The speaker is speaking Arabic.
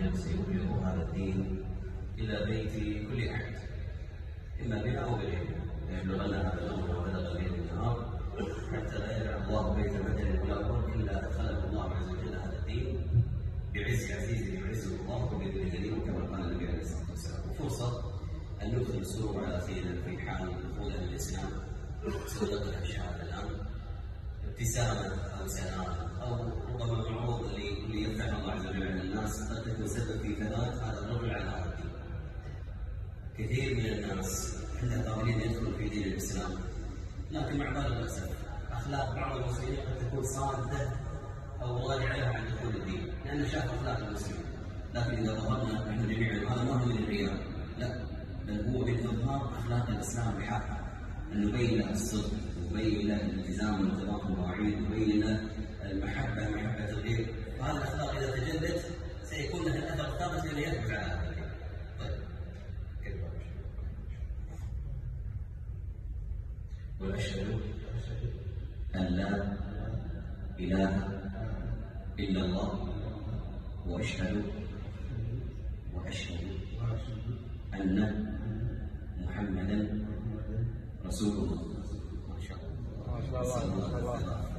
الذين سيبلغ هذا الدين إلى بيت كل أحد، إما بنا أو بغيرنا، يبلغنا هذا الأمر وبلغ الليل النهار حتى لا يدع الله بيت مدن ولا قرب إلا أدخله الله عز وجل هذا الدين بعز عزيز يعزه الله وبذل ذليل كما قال النبي عليه الصلاة والسلام. وفرصة أن ندخل السرور على سيدنا في حال دخولنا للإسلام، سواء نقلها الشهادة الآن ابتسامة أو سلام أو ربما معروض اللي يفتح الله عز وجل على الناس قد تكون سبب في ثبات هذا الرجل على هذا الدين. كثير من الناس عندها قابلين يدخلوا في دين الإسلام، لكن مع بالغ الأسف أخلاق بعض المسلمين قد تكون صادة أو راجعة عن دخول الدين، لأنه شاف أخلاق المسلمين. لكن إذا ظهرنا نحن جميعا هذا ما هو من الرياء، لا، بل هو من إظهار أخلاق الإسلام بحقها، أن نبين له الصدق، نبين له الالتزام وانضباط المواعيد، نبين له المحبة محبة الغير. وهذه الأخلاق إذا تجلت سيكون لها الأثر الثابت الذي يثبت على هذا الدين. طيب، كيف وأشهد أن لا إله إلا الله وأشهد أن محمدا رسول الله. ما شاء الله.